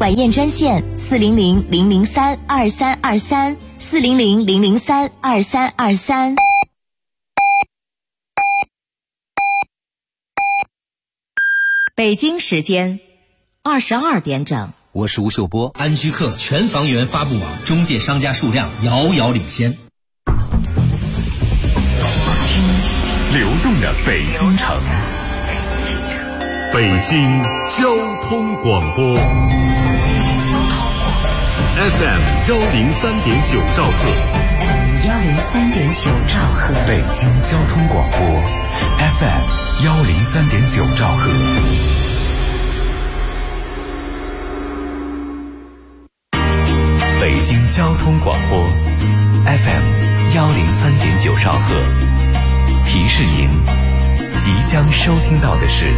晚宴专线400-003-2323，400-003-2323。北京时间22点整。 我是吴秀波。 安居客全房源发布网中介商家数量遥遥领先。 流动的北京城，北京交通广播 FM 103.9兆赫 103.9兆赫， 北京交通广播 FM 103.9兆赫。北京交通广播 FM 103.9兆赫，提示您即将收听到的是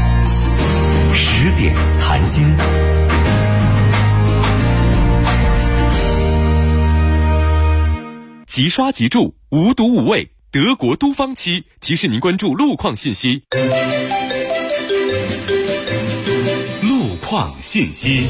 10点谈心。即刷即住，无毒无味，德国都方漆提示您关注路况信息。路况信息。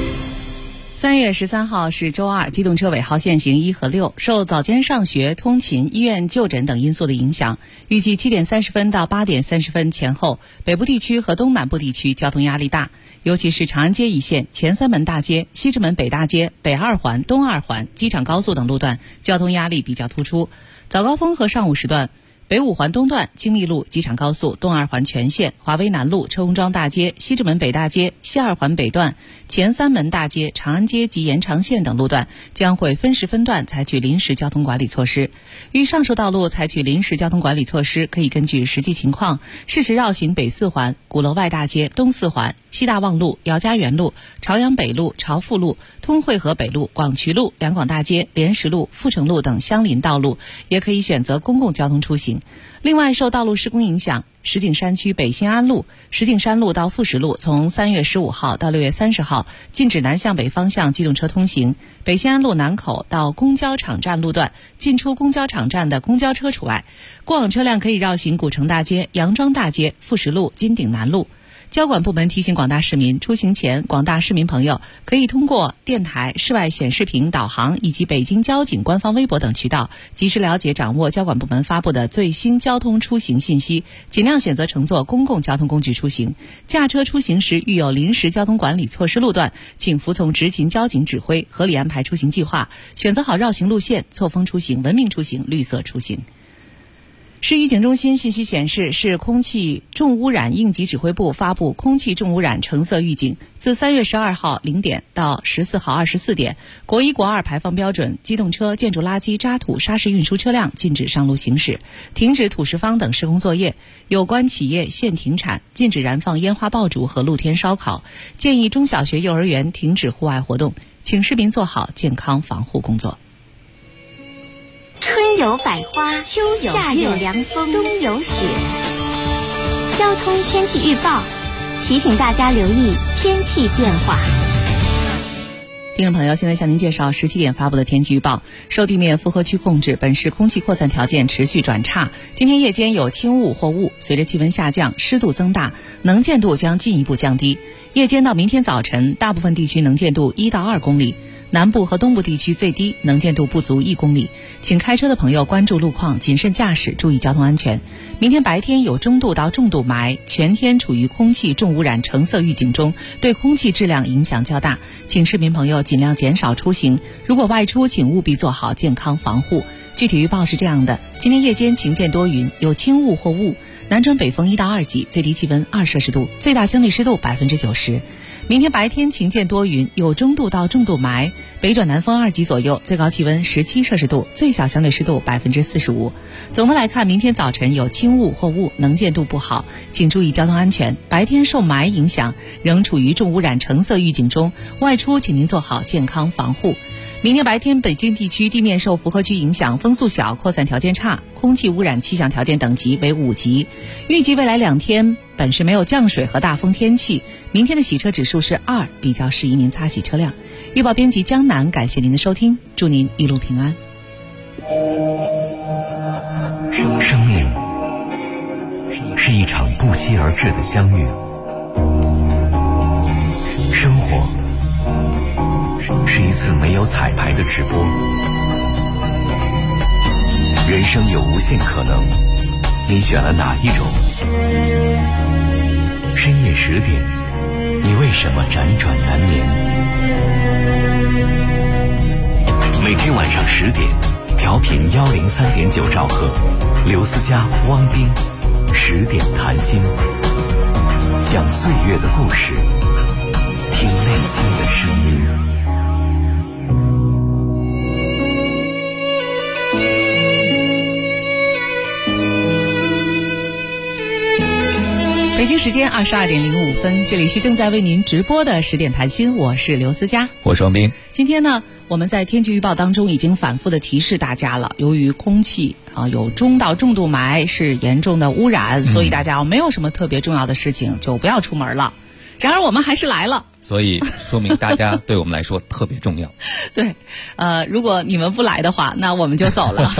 3月13号是周二，机动车尾号限行1和6，受早间上学、通勤、医院就诊等因素的影响，预计7点30分到8点30分前后，北部地区和东南部地区交通压力大，尤其是长安街一线、前三门大街、西直门北大街、北二环、东二环、机场高速等路段交通压力比较突出。早高峰和上午时段，北五环东段、京密路、机场高速、东二环全线、华威南路、车公庄大街、西直门北大街、西二环北段、前三门大街、长安街及延长线等路段将会分时分段采取临时交通管理措施。遇上述道路采取临时交通管理措施，可以根据实际情况适时绕行北四环、鼓楼外大街、东四环、西大望路、姚家园路、朝阳北路、朝富路、通惠河北路、广渠路、两广大街、莲石路、富城路等相邻道路，也可以选择公共交通出行。另外，受道路施工影响，石景山区北新安路、石景山路到富石路从3月15号到6月30号禁止南向北方向机动车通行，北新安路南口到公交场站路段进出公交场站的公交车除外，过往车辆可以绕行古城大街、杨庄大街、富石路、金鼎南路。交管部门提醒广大市民，出行前广大市民朋友可以通过电台、室外显示屏、导航以及北京交警官方微博等渠道及时了解掌握交管部门发布的最新交通出行信息，尽量选择乘坐公共交通工具出行。驾车出行时遇有临时交通管理措施路段，请服从执勤交警指挥，合理安排出行计划，选择好绕行路线，错峰出行、文明出行、绿色出行。市医警中心信息显示，市空气重污染应急指挥部发布空气重污染橙色预警，自3月12号0点到14号24点，国1、国2排放标准机动车、建筑垃圾、渣土、砂石运输车辆禁止上路行驶，停止土石方等施工作业，有关企业限停产，禁止燃放烟花爆竹和露天烧烤，建议中小学、幼儿园停止户外活动，请市民做好健康防护工作。 春有百花，秋有夏有凉风，冬有雪。交通天气预报提醒大家留意天气变化。 听众朋友，现在向您介绍17点发布的天气预报。受地面负荷区控制，本市空气扩散条件持续转差。今天夜间有轻雾或雾，随着气温下降，湿度增大，能见度将进一步降低。夜间到明天早晨，大部分地区能见度1到2公里。南部和东部地区最低能见度不足1公里，请开车的朋友关注路况，谨慎驾驶，注意交通安全。明天白天有中度到重度霾，全天处于空气重污染橙色预警中，对空气质量影响较大，请市民朋友尽量减少出行，如果外出请务必做好健康防护。具体预报是这样的：今天夜间晴间多云，有轻雾或雾，南转北风1到2级，最低气温2摄氏度，最大相对湿度90%。明天白天晴间多云，有中度到重度霾，北转南风2级左右，最高气温17摄氏度，最小相对湿度45%。总的来看，明天早晨有轻雾或雾，能见度不好，请注意交通安全。白天受霾影响，仍处于重污染橙色预警中，外出请您做好健康防护。明天白天，北京地区地面受负荷区影响，风速小，扩散条件差，空气污染气象条件等级为5级。预计未来2天本市没有降水和大风天气，明天的洗车指数是2，比较适宜您擦洗车辆。预报编辑江南，感谢您的收听，祝您一路平安。 生命是一场不期而至的相遇，生活次没有彩排的直播。人生有无限可能，你选了哪一种？深夜10点，你为什么辗转难眠？每天晚上10点，调频103.9兆赫，刘思佳、汪斌10点谈心，讲岁月的故事，听内心的声音。 北京时间22点05分，这里是正在为您直播的10点谈心，我是刘思佳， 我是王斌。 今天呢，我们在天气预报当中已经反复的提示大家了，由于空气有中到重度霾，是严重的污染，所以大家没有什么特别重要的事情就不要出门了。然而我们还是来了， 所以说明大家对我们来说特别重要。 对，如果你们不来的话，那我们就走了。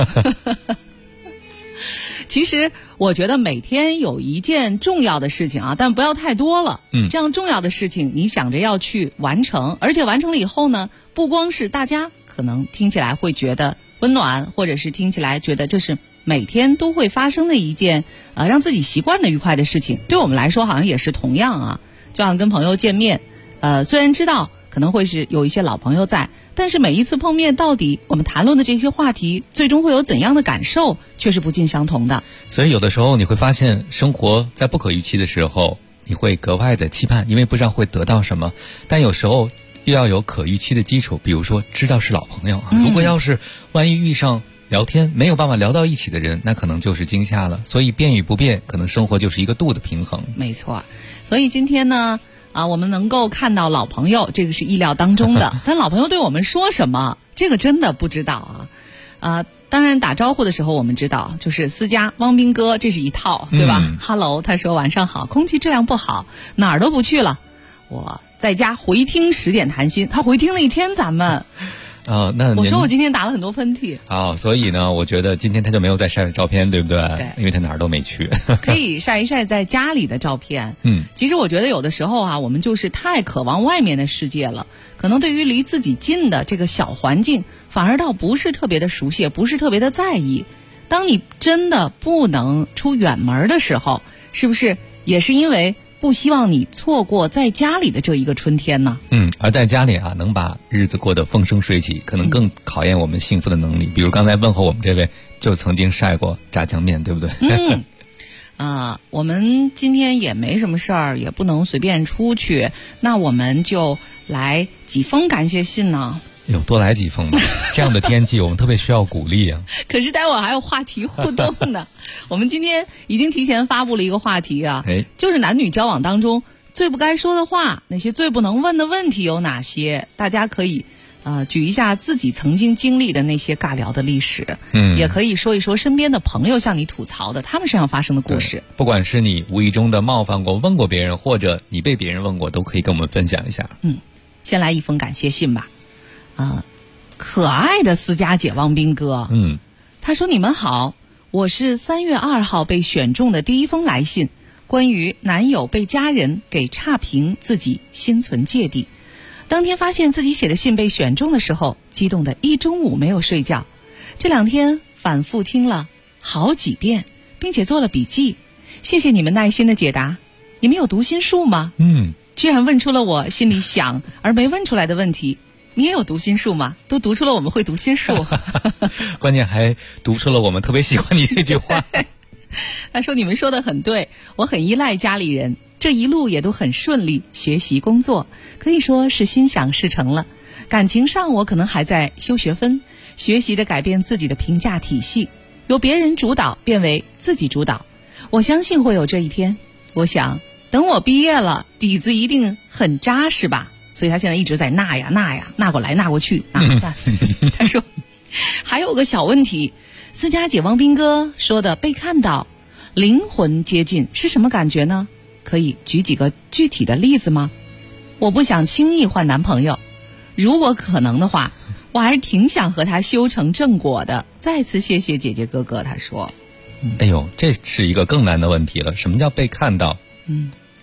其实我觉得每天有一件重要的事情啊，但不要太多了。这样重要的事情你想着要去完成，而且完成了以后呢，不光是大家可能听起来会觉得温暖，或者是听起来觉得这是每天都会发生的一件让自己习惯的愉快的事情，对我们来说好像也是同样啊。就像跟朋友见面，虽然知道可能会是有一些老朋友在，但是每一次碰面，到底我们谈论的这些话题最终会有怎样的感受，却是不尽相同的。 所以有的时候你会发现，生活在不可预期的时候，你会格外的期盼，因为不知道会得到什么。但有时候又要有可预期的基础，比如说知道是老朋友，如果要是万一遇上聊天没有办法聊到一起的人，那可能就是惊吓了。所以变与不变，可能生活就是一个度的平衡。 没错。所以今天呢我们能够看到老朋友，这个是意料当中的。但老朋友对我们说什么，这个真的不知道啊。当然打招呼的时候我们知道，就是思佳、汪斌哥，这是一套，对吧？Hello， 他说晚上好，空气质量不好，哪儿都不去了。我在家回听10点谈心，他回听了一天咱们。 那我说我今天打了很多喷嚏。 所以呢，我觉得今天他就没有再晒照片，对不对？ 对， 因为他哪儿都没去。 可以晒一晒在家里的照片。其实我觉得有的时候我们就是太渴望外面的世界了，可能对于离自己近的这个小环境，反而倒不是特别的熟悉，不是特别的在意。当你真的不能出远门的时候，是不是也是因为不希望你错过在家里的这一个春天呢？ 而在家里能把日子过得风生水起，可能更考验我们幸福的能力。比如刚才问候我们这位，就曾经晒过炸酱面，对不对？ 我们今天也没什么事儿，也不能随便出去，那我们就来几封感谢信呢。 多来几封吧。这样的天气我们特别需要鼓励啊。 可是待会儿还有话题互动呢。我们今天已经提前发布了一个话题就是男女交往当中最不该说的话，那些最不能问的问题有哪些？大家可以举一下自己曾经经历的那些尬聊的历史，也可以说一说身边的朋友向你吐槽的他们身上发生的故事。 不管是你无意中的冒犯过问过别人，或者你被别人问过，都可以跟我们分享一下。 先来一封感谢信吧。可爱的思佳姐汪斌哥，他说：“你们好，我是3月2号被选中的第一封来信，关于男友被家人给差评，自己心存芥蒂。当天发现自己写的信被选中的时候，激动的一中午没有睡觉。这2天反复听了好几遍，并且做了笔记。谢谢你们耐心的解答。你们有读心术吗？居然问出了我心里想而没问出来的问题。你也有读心术吗？都读出了我们会读心术。 关键还读出了我们特别喜欢你这句话。 他说你们说的很对，我很依赖家里人，这一路也都很顺利，学习工作可以说是心想事成了。感情上我可能还在修学分，学习着改变自己的评价体系，由别人主导变为自己主导。我相信会有这一天，我想等我毕业了，底子一定很扎实吧。所以他现在一直在纳过来纳过去。他说还有个小问题，思佳姐汪斌哥说的被看到灵魂接近是什么感觉呢？可以举几个具体的例子吗？我不想轻易换男朋友，如果可能的话，我还是挺想和他修成正果的。再次谢谢姐姐哥哥。他说哎呦，这是一个更难的问题了。什么叫被看到？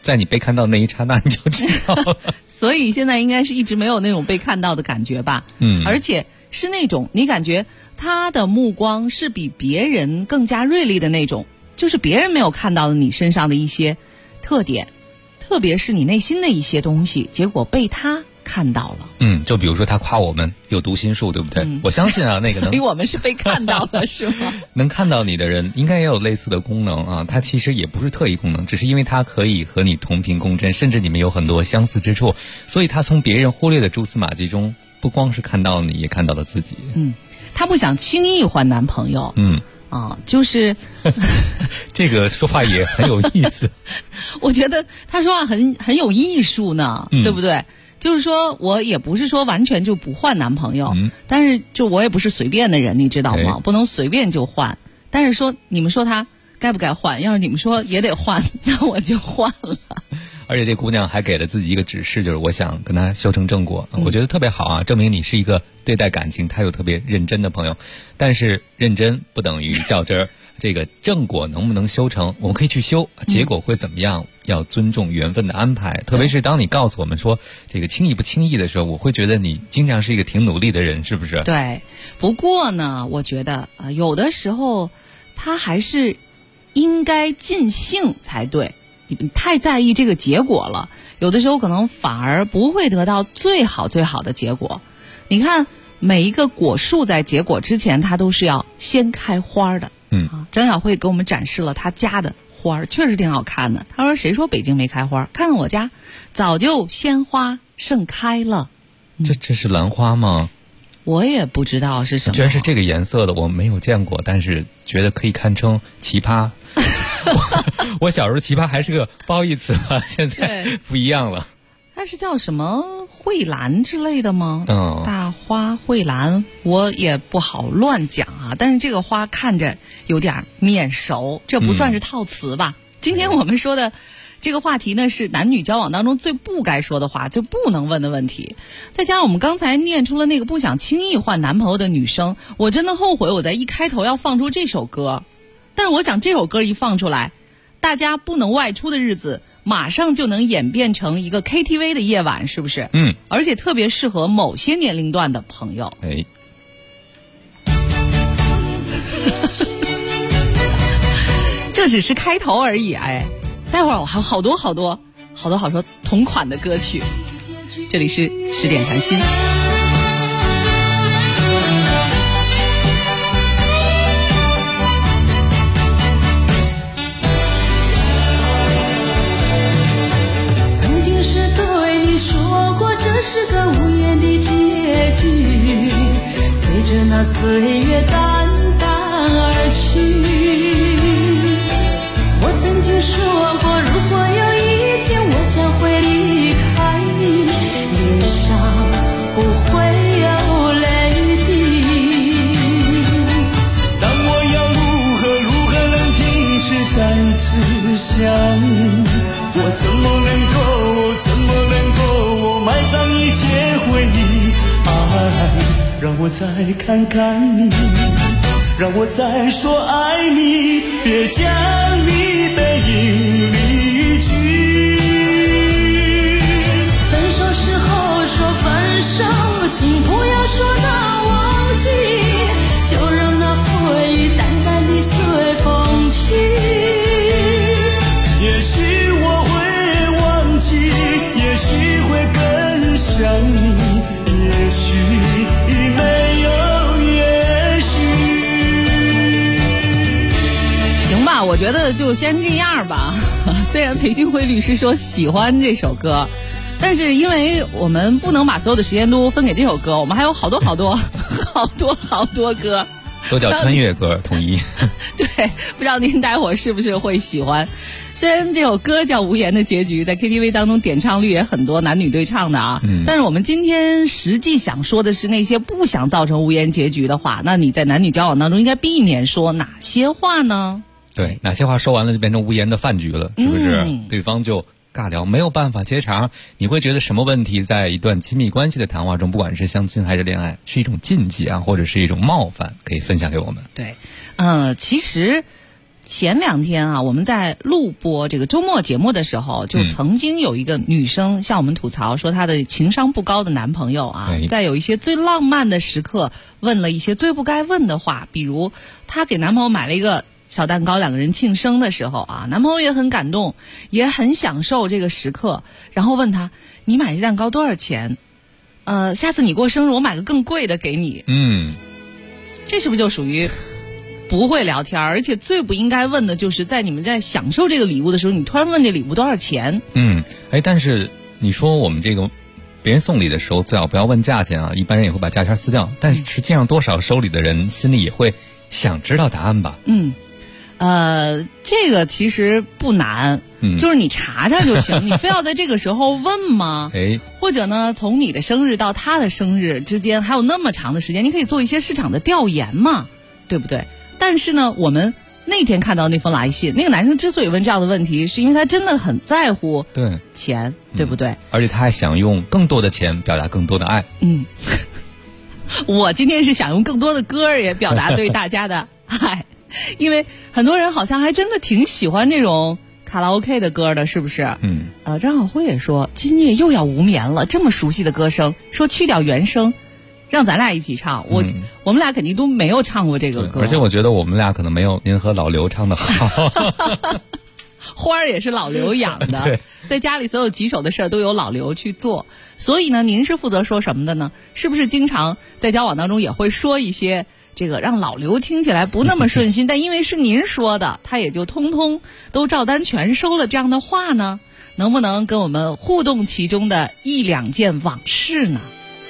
在你被看到那一刹那你就知道了。 所以现在应该是一直没有那种被看到的感觉吧。而且是那种你感觉他的目光是比别人更加锐利的那种，就是别人没有看到的你身上的一些特点，特别是你内心的一些东西，结果被他看到了。 就比如说他夸我们有读心术，对不对？我相信啊，那个所以我们是被看到的是吗？ 能看到你的人应该也有类似的功能啊，它其实也不是特异功能，只是因为它可以和你同频共振，甚至你们有很多相似之处，所以他从别人忽略的蛛丝马迹中，不光是看到你，也看到了自己。 他不想轻易换男朋友。就是这个说话也很有意思。 我觉得他说话很有艺术呢，对不对？就是说我也不是说完全就不换男朋友，但是就我也不是随便的人，你知道吗？不能随便就换。但是说你们说他该不该换，要是你们说也得换，那我就换了。 而且这姑娘还给了自己一个指示，就是我想跟他修成正果。我觉得特别好啊，证明你是一个对待感情他有特别认真的朋友。但是认真不等于较真儿，这个正果能不能修成，我们可以去修，结果会怎么样，要尊重缘分的安排。特别是当你告诉我们说这个轻易不轻易的时候，我会觉得你经常是一个挺努力的人，是不是？ 对。不过呢，我觉得有的时候他还是应该尽兴才对。你太在意这个结果了，有的时候可能反而不会得到最好的结果。你看每一个果树在结果之前，它都是要先开花的。张小慧给我们展示了他家的花，确实挺好看的。他说谁说北京没开花，看看我家早就鲜花盛开了。 这是兰花吗？ 我也不知道是什么， 居然是这个颜色的，我没有见过，但是觉得可以堪称奇葩。我小时候奇葩还是个褒义词吧，现在不一样了。 它是叫什么蕙兰之类的吗？大花蕙兰，我也不好乱讲啊。但是这个花看着有点面熟，这不算是套词吧？今天我们说的这个话题呢，是男女交往当中最不该说的话，就不能问的问题。再加上我们刚才念出了那个不想轻易换男朋友的女生，我真的后悔我在一开头要放出这首歌。但是我想这首歌一放出来，大家不能外出的日子马上就能演变成一个 KTV 的夜晚，是不是？而且特别适合某些年龄段的朋友。这只是开头而已。待会儿我还有好多同款的歌曲。这里是10点谈心。 这是个无言的结局，随着那岁月淡淡而去。我曾经说过，如果有一天我将会离开你，脸上不会有泪滴。但我要如何能停止再次想你？我怎么能够埋葬一切回忆？让我再看看你，让我再说爱你，别将你背影离去。分手时候说分手，请不要说那忘记，就让那回忆淡淡地随风去。也许我会忘记，也许会更想你，也许没有也许。 行吧，我觉得就先这样吧。虽然裴俊辉律师说喜欢这首歌，但是因为我们不能把所有的时间都分给这首歌，我们还有好多歌。 都叫穿越歌，统一。 对，不知道您待会儿是不是会喜欢。虽然这首歌叫《无言的结局》，在 KTV 当中点唱率也很多，男女对唱的啊。但是我们今天实际想说的是那些不想造成无言结局的话，那你在男女交往当中应该避免说哪些话呢？ 对，哪些话说完了就变成无言的饭局了，是不是？对方就尬聊，没有办法接茬。你会觉得什么问题在一段亲密关系的谈话中，不管是相亲还是恋爱，是一种禁忌啊，或者是一种冒犯，可以分享给我们。 对，其实前2天啊，我们在录播这个周末节目的时候，就曾经有一个女生向我们吐槽说，她的情商不高的男朋友啊，在有一些最浪漫的时刻问了一些最不该问的话，比如她给男朋友买了一个小蛋糕，2个人庆生的时候啊，男朋友也很感动，也很享受这个时刻，然后问他：“你买这蛋糕多少钱？下次你过生日我买个更贵的给你。”这是不是就属于不会聊天？而且最不应该问的就是在你们在享受这个礼物的时候，你突然问这礼物多少钱。 但是你说我们这个别人送礼的时候最好不要问价钱啊，一般人也会把价签撕掉，但是实际上多少收礼的人心里也会想知道答案吧。 这个其实不难，就是你查查就行，你非要在这个时候问吗？或者呢，从你的生日到他的生日之间还有那么长的时间，你可以做一些市场的调研嘛，对不对？但是呢，我们那天看到那封来信，那个男生之所以问这样的问题，是因为他真的很在乎钱，对不对？ 而且他还想用更多的钱表达更多的爱。 我今天是想用更多的歌也表达对大家的爱，因为很多人好像还真的挺喜欢这种卡拉 OK 的歌的，是不是？张晓辉也说今夜又要无眠了，这么熟悉的歌声，说去掉原声让咱俩一起唱，我们俩肯定都没有唱过这个歌， 而且我觉得我们俩可能没有您和老刘唱的好。 花儿也是老刘养的，在家里所有棘手的事儿都由老刘去做，所以呢，您是负责说什么的呢？是不是经常在交往当中也会说一些这个让老刘听起来不那么顺心，但因为是您说的，他也就通通都照单全收了这样的话呢？能不能跟我们互动其中的1-2件往事呢？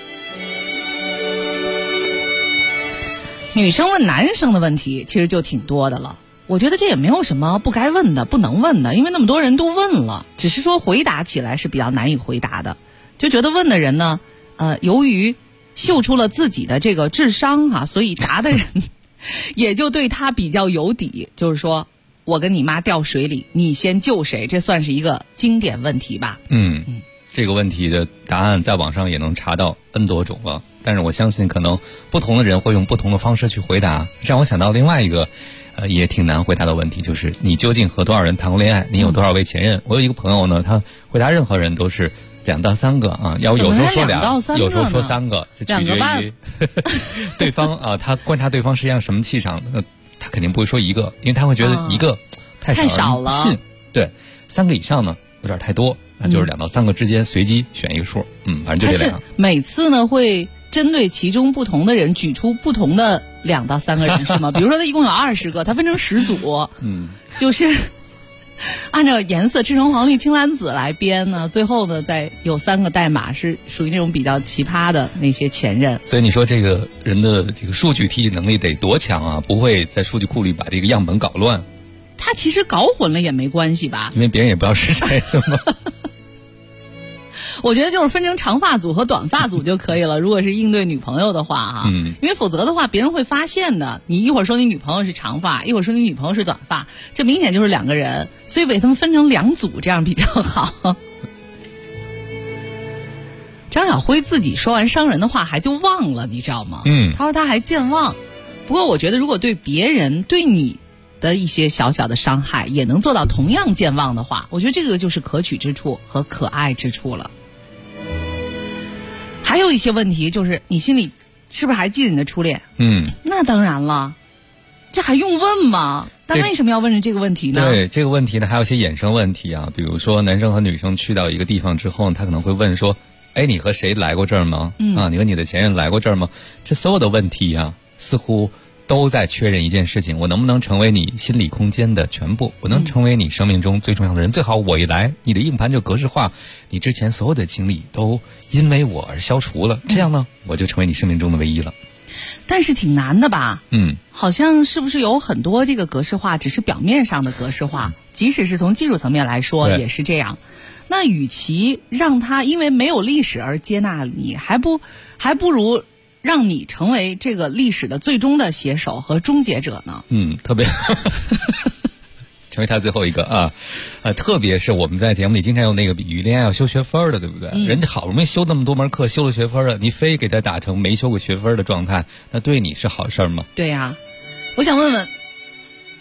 女生问男生的问题其实就挺多的了，我觉得这也没有什么不该问的不能问的，因为那么多人都问了，只是说回答起来是比较难以回答的，就觉得问的人呢由于秀出了自己的这个智商所以答的人也就对他比较有底，就是说我跟你妈掉水里，你先救谁，这算是一个经典问题吧。 这个问题的答案在网上也能查到 N 多种了，但是我相信可能不同的人会用不同的方式去回答。让我想到另外一个也挺难回答的问题，就是你究竟和多少人谈过恋爱，你有多少位前任。我有一个朋友呢，他回答任何人都是2到3个啊，有时候说2，有时候说3个，就取决于对方他观察对方是样什么气场，他肯定不会说1个，因为他会觉得1个太少了，对，3个以上呢有点太多，那就是2到3个之间随机选一个数，反正就这样。 每次呢会针对其中不同的人举出不同的2到3个人是吗？比如说他一共有20个，他分成10组，就是按照颜色赤橙黄绿青蓝紫来编呢，最后呢再有3个代码是属于那种比较奇葩的那些前任。 所以你说这个人的这个数据提取能力得多强啊，不会在数据库里把这个样本搞乱。 他其实搞混了也没关系吧， 因为别人也不知道是谁是吗？ 我觉得就是分成长发组和短发组就可以了，如果是应对女朋友的话因为否则的话别人会发现的，你一会儿说你女朋友是长发，一会儿说你女朋友是短发，这明显就是2个人，所以给他们分成2组这样比较好。张晓辉自己说完伤人的话还就忘了，你知道吗？他说他还健忘。不过我觉得如果对别人对你的一些小小的伤害也能做到同样健忘的话，我觉得这个就是可取之处和可爱之处了。还有一些问题就是你心里是不是还记得你的初恋？那当然了，这还用问吗？但为什么要问这个问题呢？ 对，这个问题呢还有一些衍生问题啊，比如说男生和女生去到一个地方之后，他可能会问说，你和谁来过这儿吗？你和你的前任来过这儿吗？这所有的问题啊，似乎都在确认一件事情，我能不能成为你心理空间的全部，我能成为你生命中最重要的人，最好我一来你的硬盘就格式化，你之前所有的经历都因为我而消除了，这样呢我就成为你生命中的唯一了。 但是挺难的吧？好像是不是有很多这个格式化只是表面上的格式化，即使是从技术层面来说也是这样。那与其让他因为没有历史而接纳你，还不如让你成为这个历史的最终的写手和终结者呢？ 特别成为他最后一个啊，特别是我们在节目里经常用那个比喻，恋爱要修学分的，对不对？人家好不容易修那么多门课，修了学分了，你非给他打成没修过学分的状态，那对你是好事吗？ 对呀，我想问问，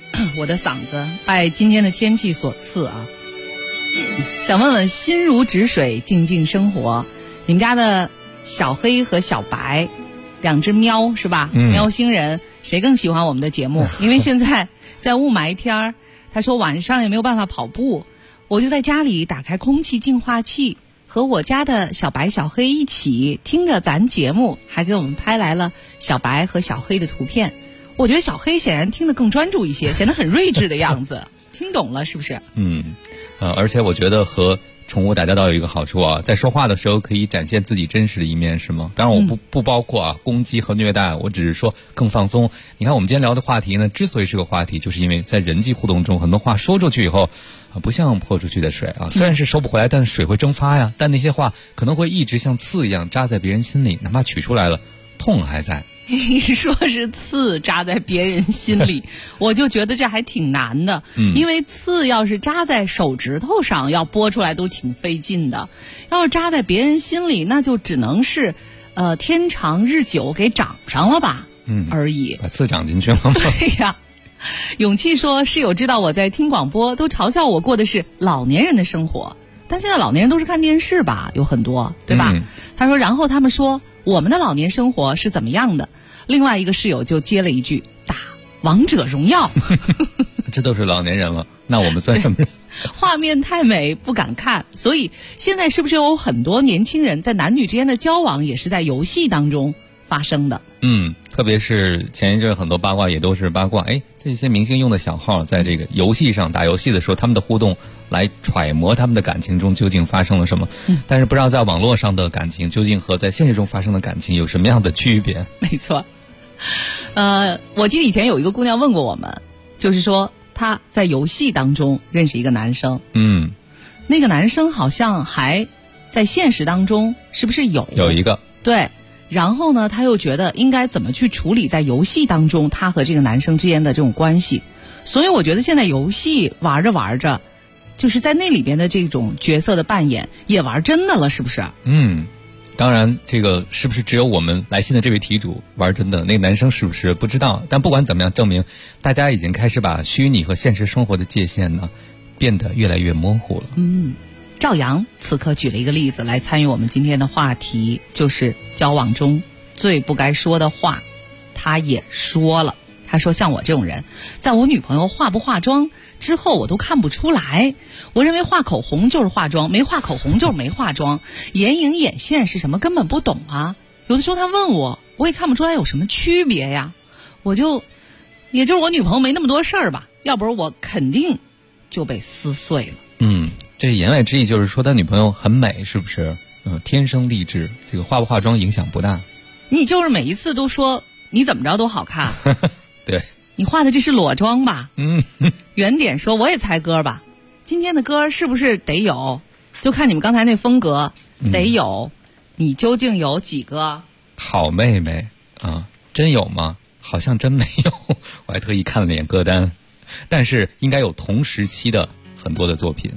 我的嗓子拜今天的天气所赐啊。想问问心如止水静静生活，你们家的小黑和小白两只喵是吧？喵星人谁更喜欢我们的节目？因为现在在雾霾天儿，他说晚上也没有办法跑步，我就在家里打开空气净化器，和我家的小白小黑一起听着咱节目，还给我们拍来了小白和小黑的图片。我觉得小黑显然听得更专注一些，显得很睿智的样子。听懂了是不是？ 而且我觉得和宠物打交道有一个好处啊，在说话的时候可以展现自己真实的一面，是吗？当然我不包括攻击和虐待，我只是说更放松。你看我们今天聊的话题呢，之所以是个话题，就是因为在人际互动中，很多话说出去以后不像泼出去的水啊，虽然是收不回来，但水会蒸发呀。但那些话可能会一直像刺一样扎在别人心里，哪怕取出来了，痛还在。 你说是刺扎在别人心里，我就觉得这还挺难的。因为刺要是扎在手指头上，要剥出来都挺费劲的。要是扎在别人心里，那就只能是天长日久给长上了吧，而已。 把刺长进去了吗？ 对呀。勇气说，室友知道我在听广播，都嘲笑我过的是老年人的生活。但现在老年人都是看电视吧，有很多，对吧？他说，然后他们说我们的老年生活是怎么样的？另外一个室友就接了一句：打王者荣耀。 这都是老年人了，那我们算什么人？ 画面太美不敢看，所以现在是不是有很多年轻人在男女之间的交往也是在游戏当中发生的？ 特别是前一阵很多八卦也都是八卦，这些明星用的小号在这个游戏上打游戏的时候，他们的互动来揣摩他们的感情中究竟发生了什么。但是不知道在网络上的感情究竟和在现实中发生的感情有什么样的区别？ 没错。我记得以前有一个姑娘问过我们，就是说她在游戏当中认识一个男生，那个男生好像还在现实当中是不是有一个？ 对。然后呢，他又觉得应该怎么去处理在游戏当中他和这个男生之间的这种关系。所以我觉得现在游戏玩着玩着，就是在那里边的这种角色的扮演也玩真的了，是不是？ 当然这个是不是只有我们来信的这位题主玩真的，那个男生是不是不知道。但不管怎么样，证明大家已经开始把虚拟和现实生活的界限呢变得越来越模糊了。 赵阳此刻举了一个例子来参与我们今天的话题，就是交往中最不该说的话他也说了。他说，像我这种人，在我女朋友化不化妆之后我都看不出来。我认为画口红就是化妆，没画口红就是没化妆，眼影眼线是什么根本不懂啊。有的时候他问我也看不出来有什么区别呀。也就是我女朋友没那么多事儿吧，要不然我肯定就被撕碎了。 这言外之意就是说他女朋友很美，是不是？天生丽质，这个化不化妆影响不大。 你就是每一次都说你怎么着都好看。 对， 你画的这是裸妆吧？原点说我也猜歌吧，今天的歌是不是得有？就看你们刚才那风格，得有。你究竟有几个？ 好妹妹啊，真有吗？好像真没有。我还特意看了眼歌单，但是应该有同时期的很多的作品。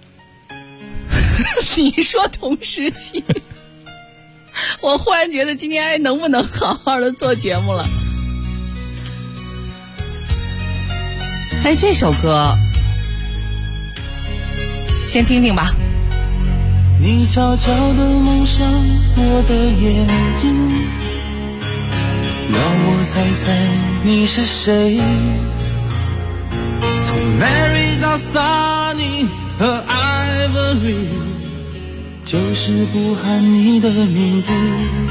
你说同时期，我忽然觉得今天还能不能好好的做节目了？这首歌先听听吧。 你悄悄地蒙上我的眼睛，让我猜猜你是谁。从 Mary 到 Sunny 和 Ivory， 就是不喊你的名字。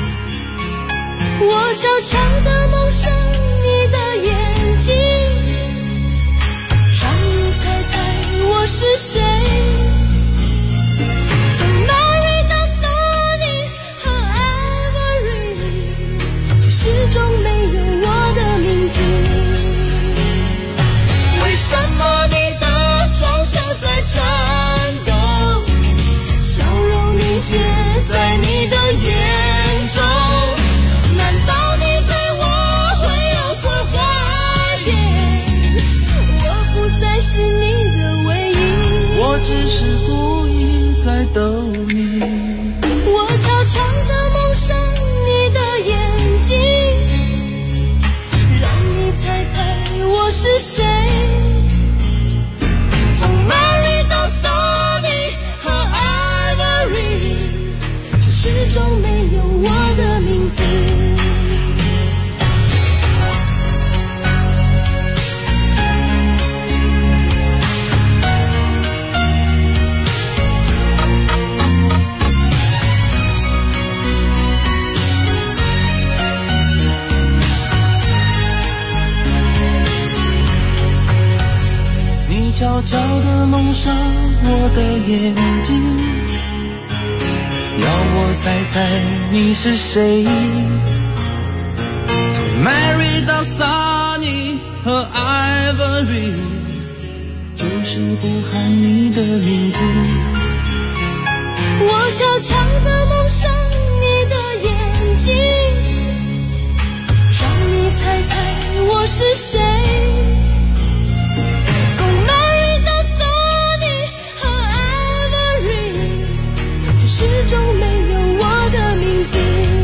我悄悄地蒙上你的眼睛，让你猜猜我是谁。从 Mary 到 Sunny 和 Ivory， 却始终没有我的名字。为什么你的双手在颤抖，笑容凝结在你的眼中？难道你对我会有所改变？我不再是你的唯一。我悄悄地蒙上我的眼睛，要我猜猜你是谁。从 Mary 到 Sunny 和 Ivory， 就是不喊你的名字。 我悄悄地蒙上你的眼睛，让你猜猜我是谁。从 Mary 到 Sunny 和 Ivory， 却始终没有我的名字。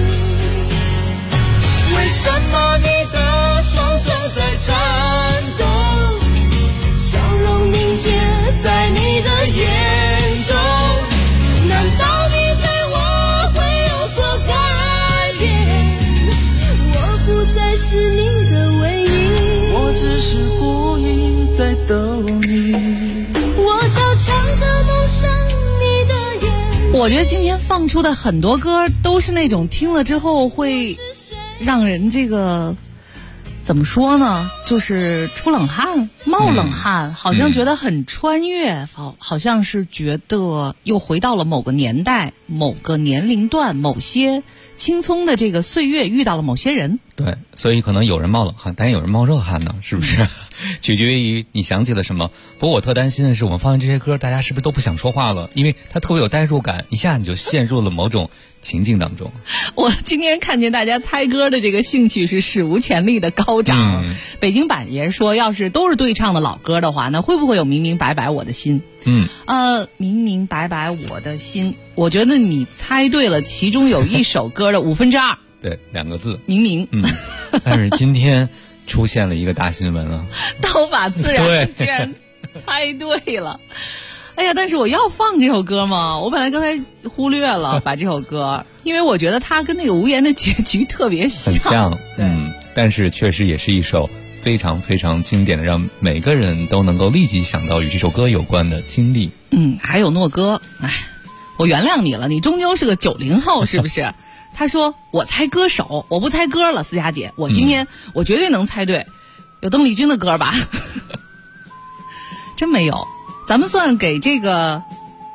为什么你的双手在颤抖，笑容凝结在你的眼中？难道你对我会有所改变？我不再是你的唯一， 我只是故意在逗你。 我悄悄地蒙上你的眼。 我觉得今天放出的很多歌都是那种听了之后会让人这个怎么说呢，就是出冷汗冒冷汗，好像觉得很穿越，好像是觉得又回到了某个年代某个年龄段某些青葱的这个岁月，遇到了某些人。 对，所以可能有人冒冷汗，但也有人冒热汗呢，是不是？取决于你想起了什么。不过我特担心的是，我们放完这些歌，大家是不是都不想说话了？因为它特别有代入感，一下你就陷入了某种情境当中。 我今天看见大家猜歌的这个兴趣是史无前例的高涨。北京版爷说，要是都是对唱的老歌的话，那会不会有明明白白我的心？明明白白我的心，我觉得你猜对了，其中有一首歌的2/5。 对，2个字， 明明。 但是今天出现了一个大新闻啊， 刀法自然居然猜对了。哎呀，但是我要放这首歌吗？我本来刚才忽略了把这首歌，因为我觉得它跟那个无言的结局特别像。 很像，但是确实也是一首非常非常经典的，让每个人都能够立即想到与这首歌有关的经历。 还有诺哥，我原谅你了，你终究是个90后，是不是？他说我猜歌手，我不猜歌了，思佳姐，我今天我绝对能猜对，有邓丽君的歌吧？真没有，咱们算给这个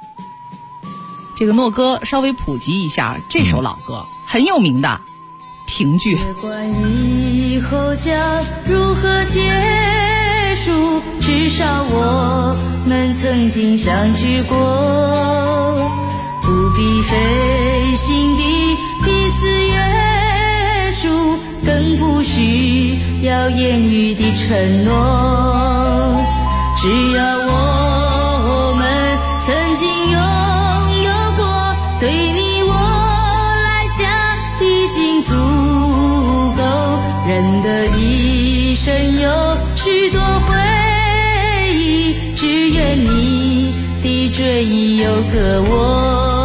诺哥稍微普及一下这首老歌，很有名的评剧。 别管以后将如何结束，至少我们曾经相聚过，不必费心地彼此约束，更不需要言语的承诺。只要我们曾经拥有过，对你我来讲已经足够。人的一生有许多回忆，只愿你的追忆有个我。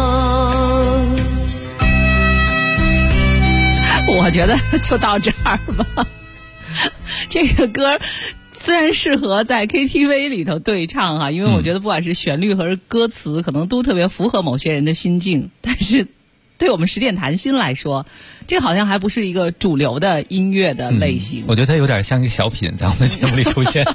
我觉得就到这儿吧。这个歌虽然适合在 KTV 里头对唱哈，因为我觉得不管是旋律和歌词可能都特别符合某些人的心境，但是对我们10点谈心来说，这好像还不是一个主流的音乐的类型。 我觉得它有点像一个小品在我们的节目里出现。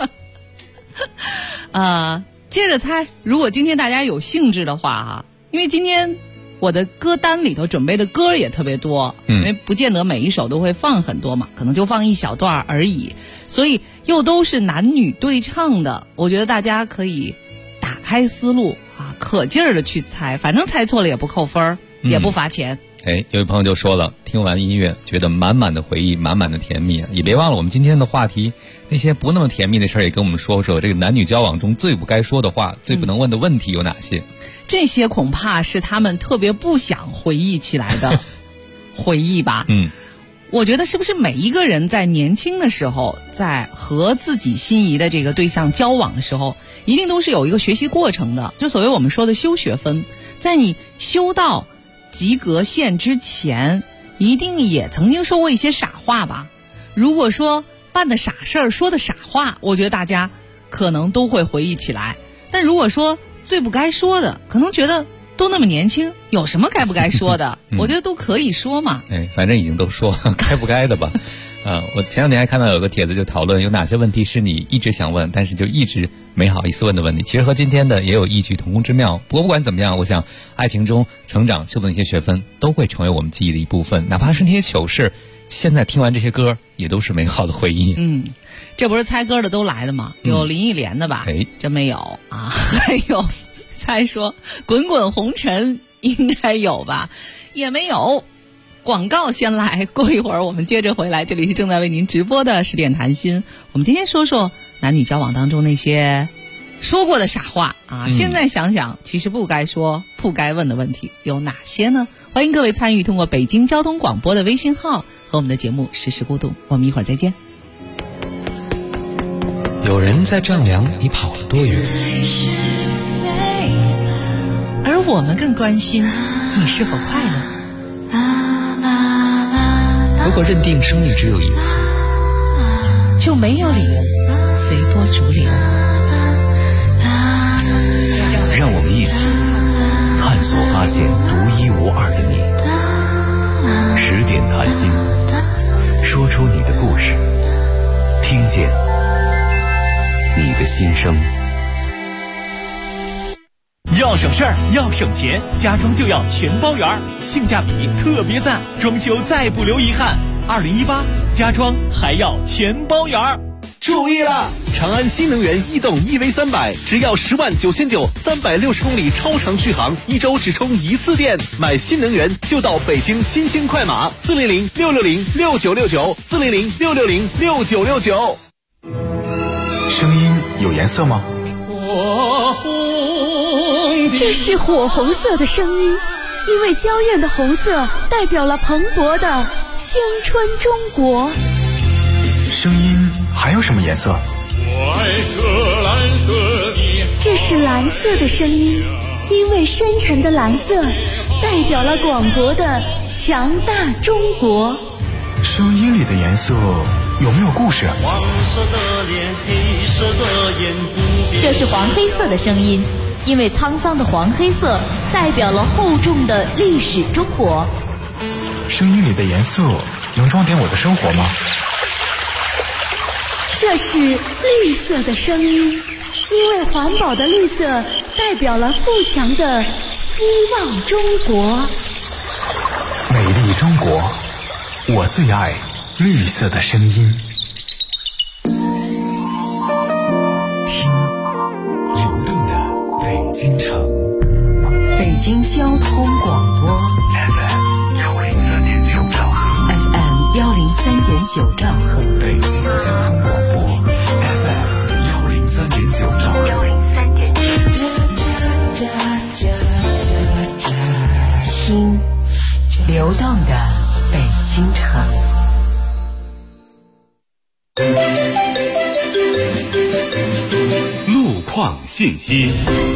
接着猜，如果今天大家有兴致的话哈，因为今天我的歌单里头准备的歌也特别多，因为不见得每一首都会放很多嘛，可能就放一小段而已，所以又都是男女对唱的，我觉得大家可以打开思路啊，可劲儿的去猜，反正猜错了也不扣分，也不罚钱。 有位朋友就说了，听完音乐觉得满满的回忆，满满的甜蜜，也别忘了我们今天的话题，那些不那么甜蜜的事儿也跟我们说说，这个男女交往中最不该说的话，最不能问的问题有哪些？ 这些恐怕是他们特别不想回忆起来的回忆吧。我觉得是不是每一个人在年轻的时候，在和自己心仪的这个对象交往的时候，一定都是有一个学习过程的，就所谓我们说的修学分，在你修到及格线之前，一定也曾经说过一些傻话吧。如果说办的傻事儿，说的傻话，我觉得大家可能都会回忆起来。但如果说最不该说的，可能觉得都那么年轻，有什么该不该说的？我觉得都可以说嘛。 反正已经都说了，该不该的吧。 我前两天还看到有个帖子就讨论有哪些问题是你一直想问，但是就一直没好意思问的问题。其实和今天的也有异曲同工之妙。不过不管怎么样，我想爱情中成长修的那些学分都会成为我们记忆的一部分，哪怕是那些糗事，现在听完这些歌也都是美好的回忆。 这不是猜歌的都来的吗？有林忆莲的吧？真没有啊。还有猜说滚滚红尘应该有吧？也没有。广告先来，过一会儿我们接着回来。这里是正在为您直播的十点谈心。我们今天说说男女交往当中那些说过的傻话啊，现在想想其实不该说不该问的问题有哪些呢？欢迎各位参与，通过北京交通广播的微信号和我们的节目实时互动。我们一会儿再见。 有人在丈量你跑了多远， 而我们更关心你是否快乐。 如果认定生命只有一次， 就没有理由随波逐流。 让我们一起探索发现独一无二的你。10点谈心，说出你的故事，听见你的心声。 要省事儿，要省钱，家装就要全包圆，性价比特别赞，装修再不留遗憾。2018家装还要全包圆。注意了，长安新能源逸动 EV300只要10.999万，360公里超长续航，1周只充1次电。买新能源就到北京新兴快马，400-660-6969，400-660-6969。 声音有颜色吗？ 这是火红色的声音，因为娇艳的红色代表了蓬勃的青春中国。 声音还有什么颜色？ 这是蓝色的声音，因为深沉的蓝色代表了广博的强大中国。 声音里的颜色有没有故事？ 黄色的脸，黑色的眼，不变。 这是黄黑色的声音，因为沧桑的黄黑色代表了厚重的历史中国。 声音里的颜色能装点我的生活吗？ 这是绿色的声音，因为环保的绿色代表了富强的希望中国。 美丽中国，我最爱绿色的声音。 听流动的北京城， 北京交通广播 FM 103.9兆赫 ，FM 103.9兆赫， 北京交通广播 FM 103.9兆赫听流动的北京城。 路况信息。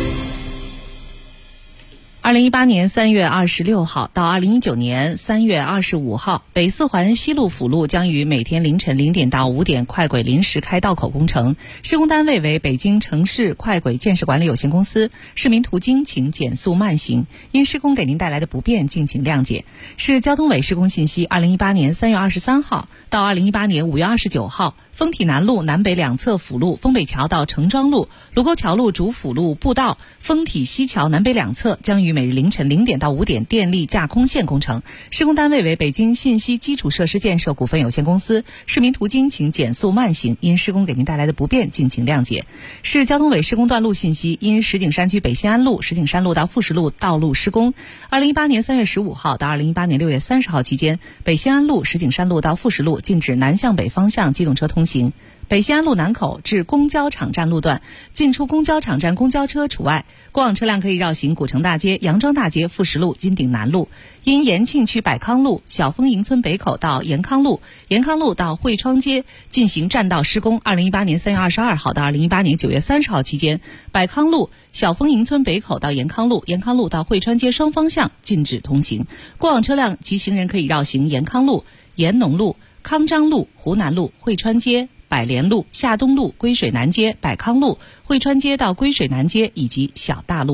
2018年3月26号到2019年3月25号，北四环西路辅路将于每天凌晨0点到5点快轨临时开道口工程，施工单位为北京城市快轨建设管理有限公司。市民途经请减速慢行，因施工给您带来的不便敬请谅解。市交通委施工信息：2018年3月23号到2018年5月29号，丰体南路南北两侧辅路丰北桥到城庄路、卢沟桥路主辅路步道、丰体西桥南北两侧将于每日凌晨0点到5点电力架空线工程，施工单位为北京信息基础设施建设股份有限公司。市民途经请减速慢行，因施工给您带来的不便敬请谅解。市交通委施工段路信息：因石景山区北新安路、石景山路到富石路道路施工，2018年3月15号到2018年6月30号期间，北新安路、石景山路到富石路禁止南向北方向机动车通行。北新安路南口至公交场站路段，进出公交场站公交车除外，过往车辆可以绕行古城大街、杨庄大街、富石路、金鼎南路。因延庆区百康路、小丰营村北口到延康路、延康路到汇昌街进行占道施工，2018年3月22号到2018年9月30号期间，百康路、小丰营村北口到延康路、延康路到汇川街双方向禁止通行，过往车辆及行人可以绕行延康路、延农路、康章路、湖南路、汇川街、百联路、夏东路、归水南街、百康路、汇川街到归水南街以及小大路。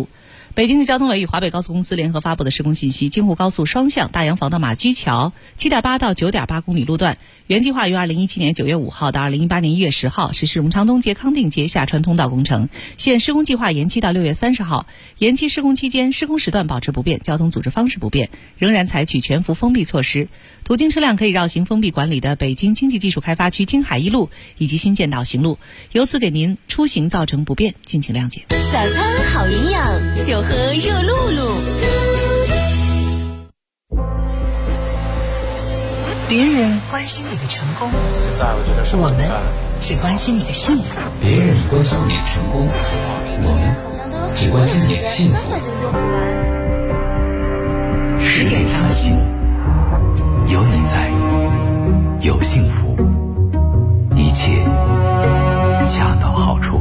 北京市交通委与华北高速公司联合发布的施工信息：京沪高速双向大洋房到马驹桥 7.8 到 9.8 公里路段，原计划于2017年9月5号到2018年1月10号实施荣昌东街、康定街下穿通道工程，现施工计划延期到6月30号。延期施工期间，施工时段保持不变，交通组织方式不变，仍然采取全幅封闭措施。途经车辆可以绕行封闭管理的北京经济技术开发区京海一路以及新建岛行路，由此给您出行造成不便，敬请谅解。 早餐好营养，就喝热露露。 别人关心你的成功， 现在我觉得我们只关心你的幸福。 别人关心你的成功，我们只关心你的幸福。 10点上心， 有你在，有幸福，一切恰到好处。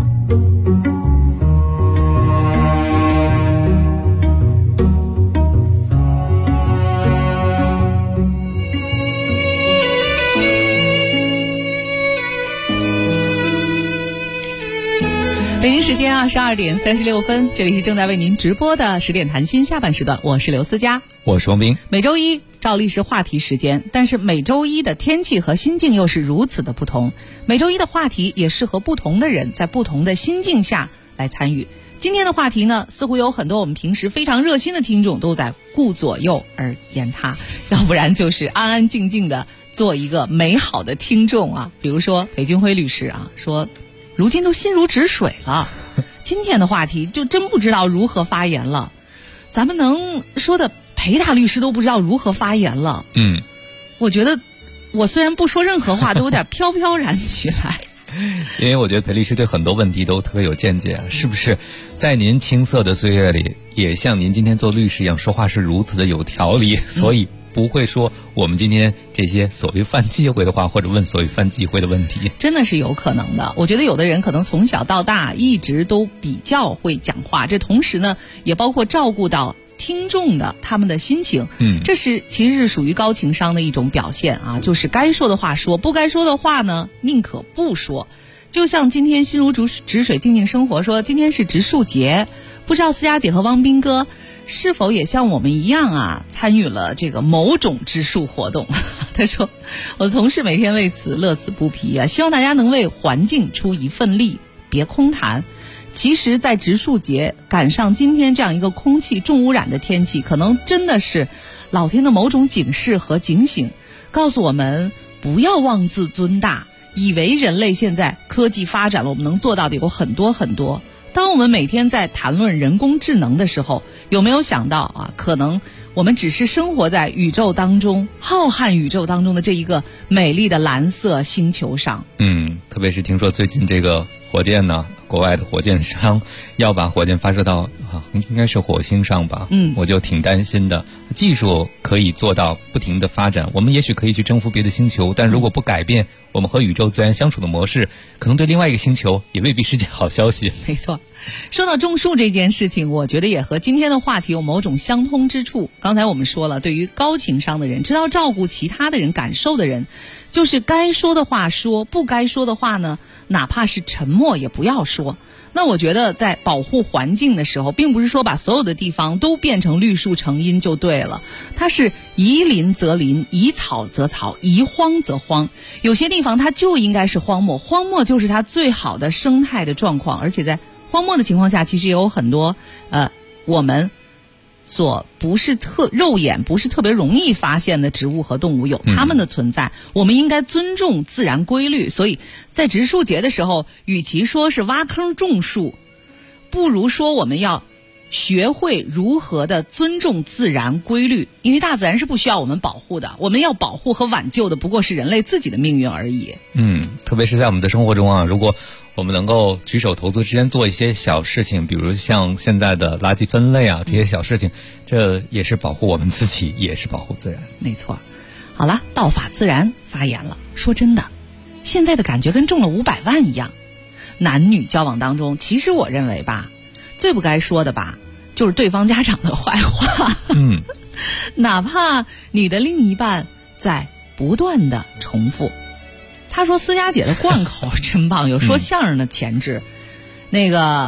北京时间22点36分，这里是正在为您直播的10点谈心下半时段，我是刘思佳， 我是王斌。 每周一照例是话题时间，但是每周一的天气和心境又是如此的不同，每周一的话题也适合不同的人在不同的心境下来参与。今天的话题呢，似乎有很多我们平时非常热心的听众都在顾左右而言他，要不然就是安安静静的做一个美好的听众啊。比如说裴军辉律师啊，说如今都心如止水了，今天的话题就真不知道如何发言了。咱们能说的裴大律师都不知道如何发言了。我觉得我虽然不说任何话，都有点飘飘然起来。 因为我觉得裴律师对很多问题都特别有见解，是不是在您青涩的岁月里，也像您今天做律师一样，说话是如此的有条理，所以不会说我们今天这些所谓犯忌讳的话，或者问所谓犯忌讳的问题。 真的是有可能的。我觉得有的人可能从小到大一直都比较会讲话，这同时呢也包括照顾到听众的他们的心情，这是其实是属于高情商的一种表现啊，就是该说的话说，不该说的话呢宁可不说。就像今天心如止水静静生活说今天是植树节，不知道思佳姐和汪斌哥是否也像我们一样啊参与了这个某种植树活动。他说我的同事每天为此乐此不疲啊，希望大家能为环境出一份力，别空谈。其实在植树节赶上今天这样一个空气重污染的天气，可能真的是老天的某种警示和警醒，告诉我们不要妄自尊大，以为人类现在科技发展了，我们能做到的有很多很多。当我们每天在谈论人工智能的时候，有没有想到啊，可能我们只是生活在宇宙当中，浩瀚宇宙当中的这一个美丽的蓝色星球上。 特别是听说最近这个火箭呢，国外的火箭商要把火箭发射到应该是火星上吧，我就挺担心的。技术可以做到不停的发展，我们也许可以去征服别的星球，但如果不改变我们和宇宙自然相处的模式，可能对另外一个星球也未必是件好消息。 没错，说到种树这件事情，我觉得也和今天的话题有某种相通之处。刚才我们说了，对于高情商的人，知道照顾其他的人感受的人，就是该说的话说，不该说的话呢，哪怕是沉默也不要说。那我觉得在保护环境的时候，并不是说把所有的地方都变成绿树成荫就对了，它是宜林则林，宜草则草，宜荒则荒。有些地方它就应该是荒漠，荒漠就是它最好的生态的状况。而且在荒漠的情况下，其实也有很多我们所不是肉眼不是特别容易发现的植物和动物，有它们的存在，我们应该尊重自然规律。所以在植树节的时候，与其说是挖坑种树，不如说我们要学会如何的尊重自然规律，因为大自然是不需要我们保护的，我们要保护和挽救的不过是人类自己的命运而已。 特别是在我们的生活中啊，如果我们能够举手投足之间做一些小事情，比如像现在的垃圾分类啊，这些小事情，这也是保护我们自己，也是保护自然。 没错。好了，道法自然发言了。说真的，现在的感觉跟中了500万一样。男女交往当中，其实我认为吧，最不该说的吧，就是对方家长的坏话。哪怕你的另一半在不断的重复。他说思佳姐的贯口真棒，有说相声的潜质。那个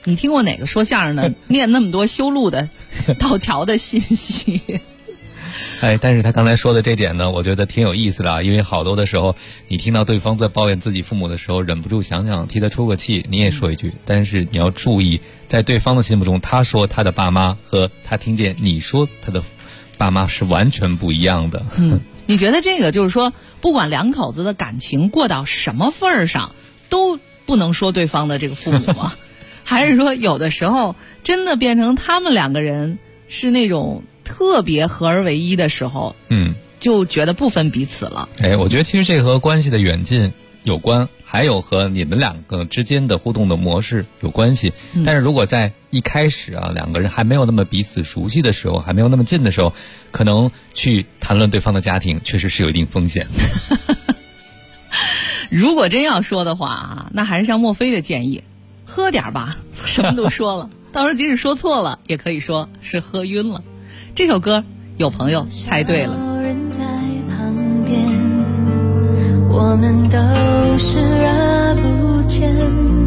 你听过哪个说相声的念那么多修路的道桥的信息？ 但是他刚才说的这点呢，我觉得挺有意思的啊，因为好多的时候，你听到对方在抱怨自己父母的时候，忍不住想替他出个气，你也说一句，但是你要注意，在对方的心目中，他说他的爸妈和他听见你说他的爸妈是完全不一样的。 你觉得这个就是说，不管两口子的感情过到什么份儿上，都不能说对方的这个父母吗？还是说有的时候真的变成他们两个人是那种特别合而为一的时候，就觉得不分彼此了。 我觉得其实这和关系的远近有关，还有和你们两个之间的互动的模式有关系。但是如果在一开始啊，两个人还没有那么彼此熟悉的时候，还没有那么近的时候，可能去谈论对方的家庭，确实是有一定风险的。 如果真要说的话啊，那还是像墨菲的建议，喝点吧，什么都说了。到时候即使说错了，也可以说是喝晕了。这首歌有朋友猜对了。 有人在旁边，我们都视而不见，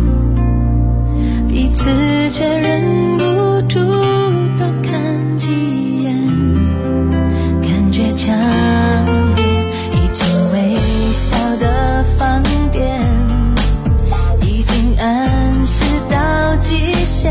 彼此却忍不住多看几眼，感觉强烈，已经微笑的放电，已经暗示到极限，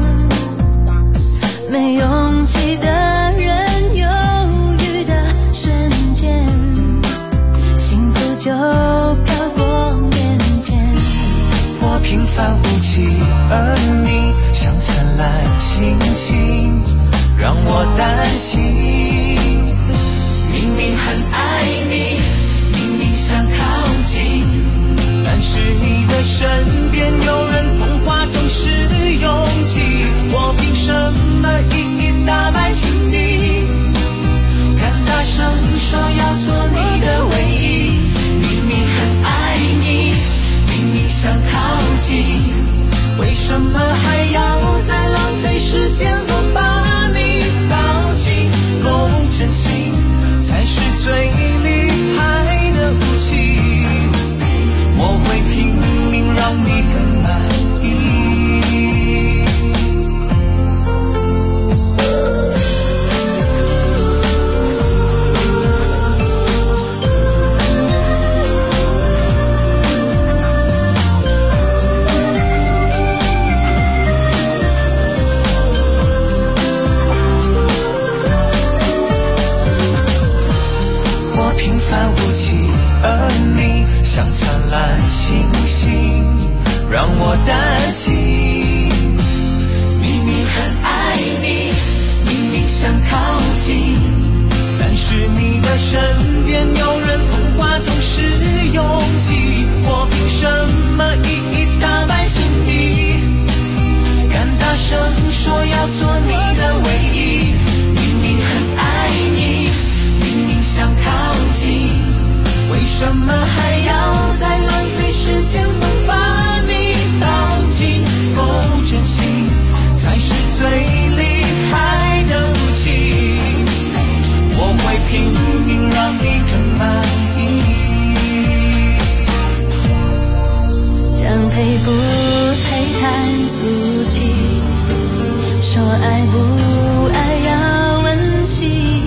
没勇气的人犹豫的瞬间，幸福就飘过面前。 我平凡无奇，而你像灿烂星星，让我担心。明明很爱你，明明想靠近，但是你的身边有人，童话总是拥挤。我凭什么一一打败情敌？敢大声说要做你的唯一。明明很爱你，明明想靠近，为什么还要再浪费时间？我把你抱紧，够真心才是最厉害的武器。我会拼命让你更满意。我平凡无奇，而你像灿烂星星，让我担心。明明很爱你，明明想靠近，但是你的身边有人，童话总是拥挤。我凭什么一一打败情敌？敢大声说要做你的唯一。明明很爱你，明明想靠近，为什么还要再浪费时间？我把你抱紧，够真心才是最厉害的武器。我会拼命让你更满意。 将配不配太俗气，说爱不爱要温习，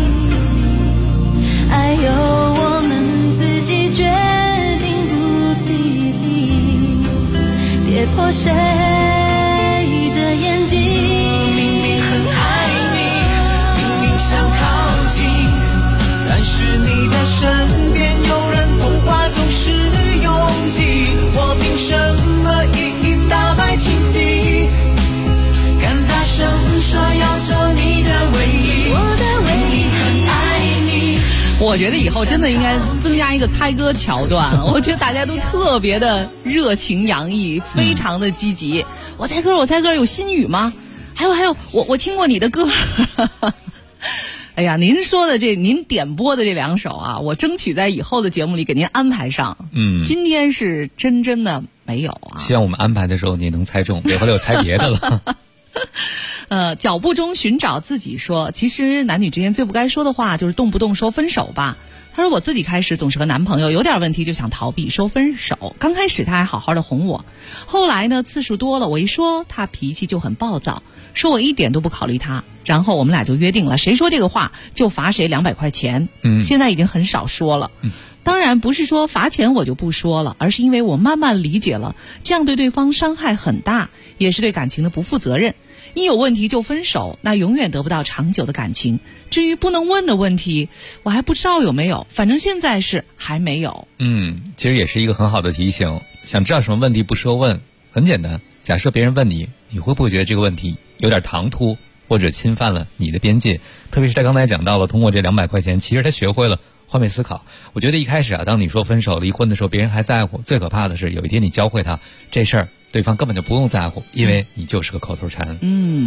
爱由我们自己决定，不必逼，跌破谁的眼睛。 明明很爱你，明明想靠近，但是你的身边有人，童话总是拥挤。我凭什么一一打败情敌？敢大声说要做你的唯一。 我的唯一很爱你。 我觉得以后真的应该增加一个猜歌桥段，我觉得大家都特别的热情洋溢，非常的积极。我猜歌有新语吗？还有，我听过你的歌。哎呀，您说的您点播的这两首啊，我争取在以后的节目里给您安排上。今天是真的没有啊。 希望我们安排的时候你能猜中，别回来又猜别的了。 脚步中寻找自己说，其实男女之间最不该说的话就是动不动说分手吧。 他说我自己开始总是和男朋友有点问题就想逃避说分手，刚开始他还好好的哄我，后来呢次数多了，我一说他脾气就很暴躁，说我一点都不考虑他，然后我们俩就约定了谁说这个话就罚谁200块钱。现在已经很少说了。当然不是说罚钱我就不说了，而是因为我慢慢理解了这样对对方伤害很大，也是对感情的不负责任。一有问题就分手，那永远得不到长久的感情。至于不能问的问题，我还不知道有没有，反正现在是还没有。 其实也是一个很好的提醒。想知道什么问题不适合问，很简单，假设别人问你，你会不会觉得这个问题有点唐突，或者侵犯了你的边界？特别是他刚才讲到了，通过这200块钱，其实他学会了换位思考。我觉得一开始当你说分手离婚的时候，别人还在乎，最可怕的是有一天你教会他这事儿，对方根本就不用在乎，因为你就是个口头禅。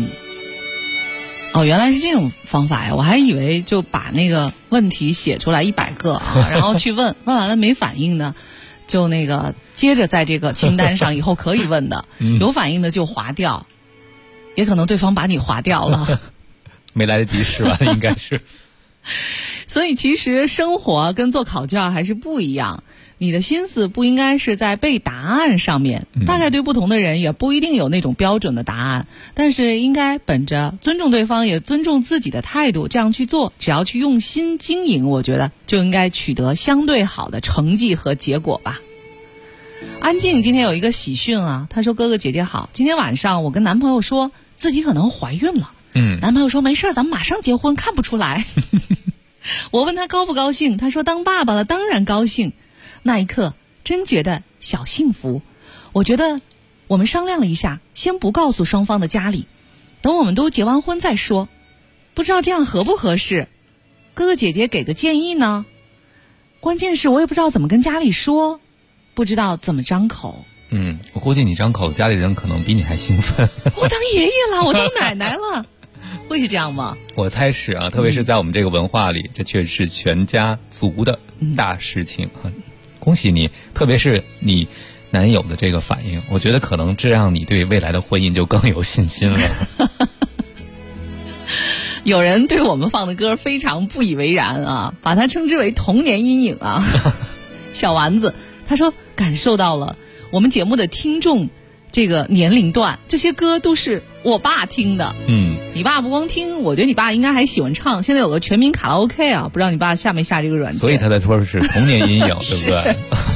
原来是这种方法呀！我还以为就把那个问题写出来100个然后去问完了没反应的，就那个接着在这个清单上以后可以问的，有反应的就划掉，也可能对方把你划掉了， 没来得及试吧，应该是。 所以其实生活跟做考卷还是不一样，你的心思不应该是在背答案上面，大概对不同的人也不一定有那种标准的答案，但是应该本着尊重对方也尊重自己的态度这样去做，只要去用心经营，我觉得就应该取得相对好的成绩和结果吧。安静今天有一个喜讯啊，他说哥哥姐姐好，今天晚上我跟男朋友说自己可能怀孕了，男朋友说没事，咱们马上结婚，看不出来。我问他高不高兴，他说当爸爸了当然高兴。那一刻真觉得小幸福。我觉得我们商量了一下，先不告诉双方的家里，等我们都结完婚再说，不知道这样合不合适，哥哥姐姐给个建议呢？关键是我也不知道怎么跟家里说，不知道怎么张口。 我估计你张口，家里人可能比你还兴奋。 我当爷爷了，我当奶奶了。会是这样吗？ 我猜是啊，特别是在我们这个文化里，这确实是全家族的大事情啊！恭喜你，特别是你男友的这个反应，我觉得可能这让你对未来的婚姻就更有信心了。 有人对我们放的歌非常不以为然啊，把它称之为童年阴影啊。小丸子他说感受到了我们节目的听众这个年龄段，这些歌都是我爸听的。你爸不光听，我觉得你爸应该还喜欢唱。现在有个全民卡拉 OK 啊，不知道你爸下没下这个软件。 所以他在说是童年阴影，对不对？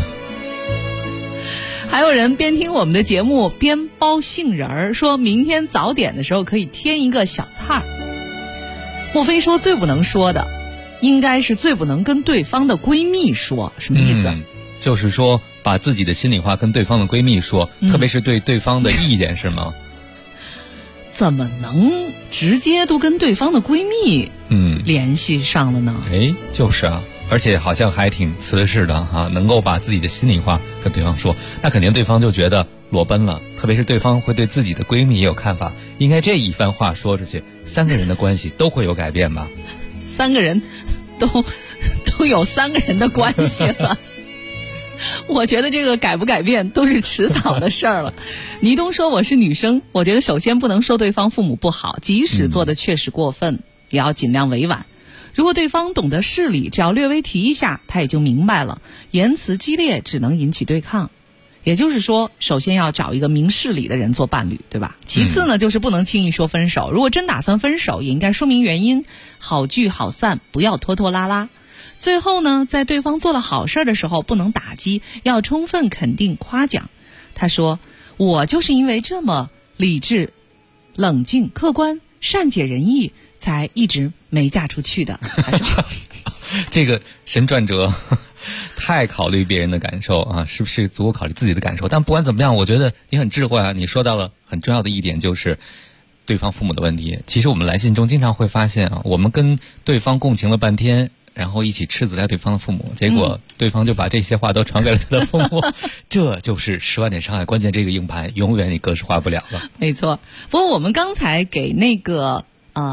还有人边听我们的节目边包杏仁儿，说明天早点的时候可以添一个小菜儿。莫非说最不能说的，应该是最不能跟对方的闺蜜说，什么意思？ 就是说把自己的心里话跟对方的闺蜜说，特别是对对方的意见，是吗？ 怎么能直接都跟对方的闺蜜联系上了呢？ 就是啊，而且好像还挺瓷实的哈，能够把自己的心里话跟对方说，那肯定对方就觉得裸奔了，特别是对方会对自己的闺蜜也有看法，应该这一番话说出去，3个人的关系都会有改变吧 ？3个人都有3个人的关系了。我觉得这个改不改变都是迟早的事儿了。倪东说我是女生，我觉得首先不能说对方父母不好，即使做的确实过分，也要尽量委婉。如果对方懂得事理，只要略微提一下，他也就明白了。言辞激烈只能引起对抗。也就是说，首先要找一个明事理的人做伴侣，对吧？其次呢，就是不能轻易说分手。如果真打算分手，也应该说明原因，好聚好散，不要拖拖拉拉。最后呢，在对方做了好事的时候，不能打击，要充分肯定夸奖。他说我就是因为这么理智冷静客观善解人意才一直没嫁出去的。他说这个神转折太考虑别人的感受啊，是不是足够考虑自己的感受？但不管怎么样，我觉得你很智慧啊，你说到了很重要的一点，就是对方父母的问题。其实我们来信中经常会发现啊，我们跟对方共情了半天，然后一起斥责对方的父母，结果对方就把这些话都传给了他的父母。这就是10万点伤害，关键这个硬盘永远你格式化不了了。 没错。不过我们刚才给那个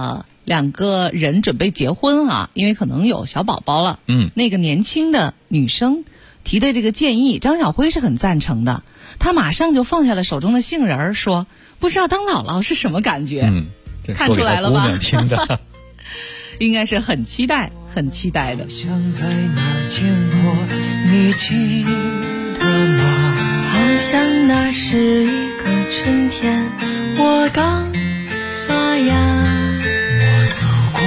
2个人准备结婚啊，因为可能有小宝宝了，那个年轻的女生提的这个建议，张晓辉是很赞成的。他马上就放下了手中的杏仁，说不知道当姥姥是什么感觉。看出来了吧？ 听的应该是很期待很期待的。 像在哪儿见过，你记得吗？ 好像那是一个春天，我刚发芽， 我走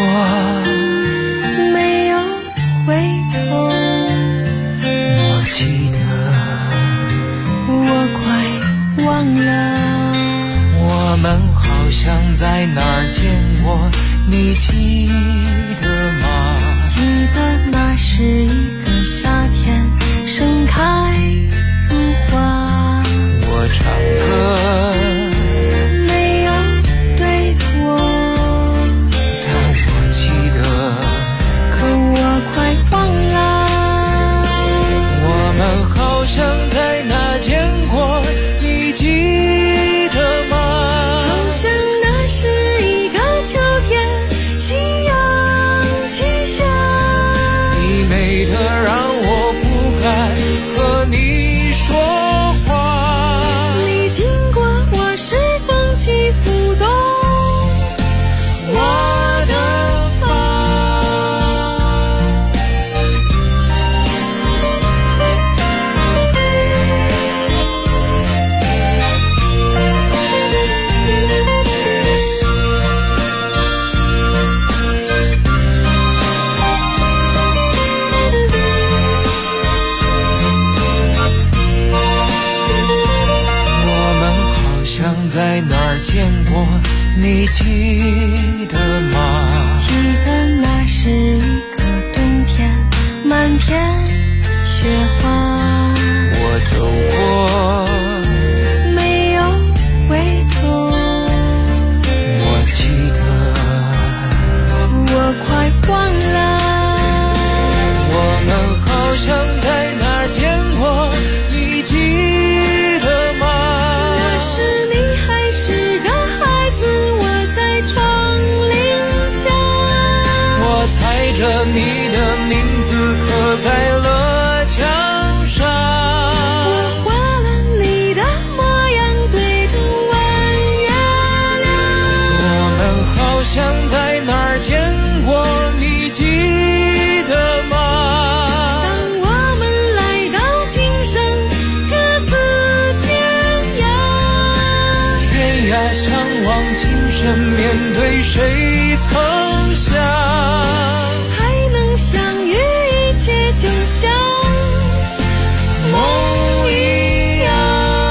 过， 没有回头， 我记得， 我快忘了。 我们好像在哪儿见过，你记得吗？ 记得那是一个夏天，盛开如花。 我唱歌没有对过， 但我记得， 可我快忘了。 我们好像在哪见过，你记得吗？ 好像那是一个秋天，夕阳西下。 你美得让我不该和你说话。 你经过我是风起浮动我的发。 在哪儿见过，你记得吗？ 记得那是一个冬天，满片雪花。 我走过， 没有回头， 我记得， 我快忘了。 我们好像在哪儿见过，你记得吗？ 那是你还是个孩子，我在窗棂下。 我踩着你的名字刻在了墙上。 我画了你的模样，对着弯月亮。 我们好像在哪儿见过，你记得吗？ 当我们来到今生，各自天涯。 天涯相望，今生面对谁曾想？ 还能相遇，一切就像梦一样。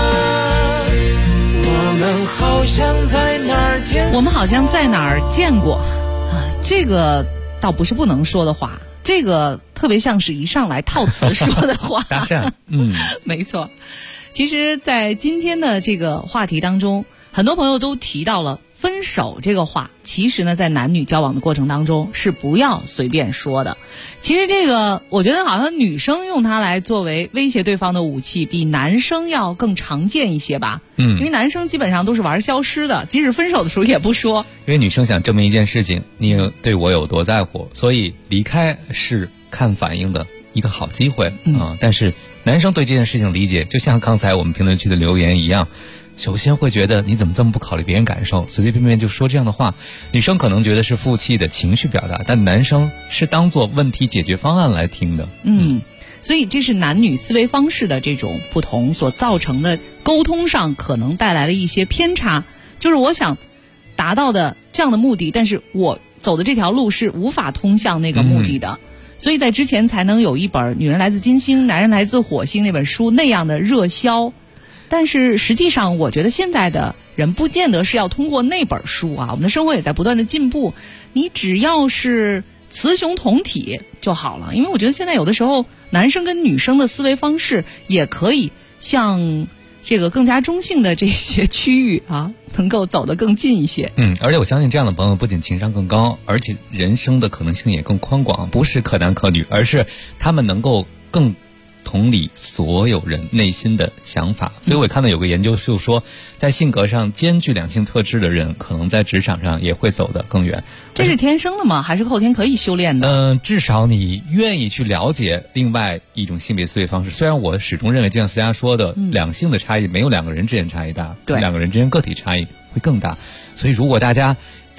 我们好像在哪儿见， 我们好像在哪儿见过啊，这个倒不是不能说的话，这个特别像是一上来套词说的话。 搭讪， 没错。其实在今天的这个话题当中，很多朋友都提到了分手这个话，其实呢在男女交往的过程当中是不要随便说的。其实这个我觉得好像女生用它来作为威胁对方的武器比男生要更常见一些吧。因为男生基本上都是玩消失的，即使分手的时候也不说。 因为女生想证明一件事情，你对我有多在乎，所以离开是看反应的一个好机会但是男生对这件事情理解，就像刚才我们评论区的留言一样，首先会觉得你怎么这么不考虑别人感受，随随便便就说这样的话。女生可能觉得是负气的情绪表达，但男生是当做问题解决方案来听的。 所以这是男女思维方式的这种不同所造成的沟通上可能带来的一些偏差，就是我想达到的这样的目的，但是我走的这条路是无法通向那个目的的。所以在之前才能有一本《女人来自金星，男人来自火星》那本书那样的热销。但是实际上我觉得现在的人不见得是要通过那本书啊，我们的生活也在不断的进步，你只要是雌雄同体就好了。因为我觉得现在有的时候男生跟女生的思维方式也可以向这个更加中性的这些区域啊，能够走得更近一些。 而且我相信这样的朋友不仅情商更高，而且人生的可能性也更宽广，不是可男可女，而是他们能够更同理所有人内心的想法。所以我看到有个研究就说，在性格上兼具两性特质的人，可能在职场上也会走得更远。 这是天生的吗？还是后天可以修炼的？ 至少你愿意去了解另外一种性别思维方式。虽然我始终认为，就像思佳说的，两性的差异没有两个人之间差异大， 对， 两个人之间个体差异会更大。所以如果大家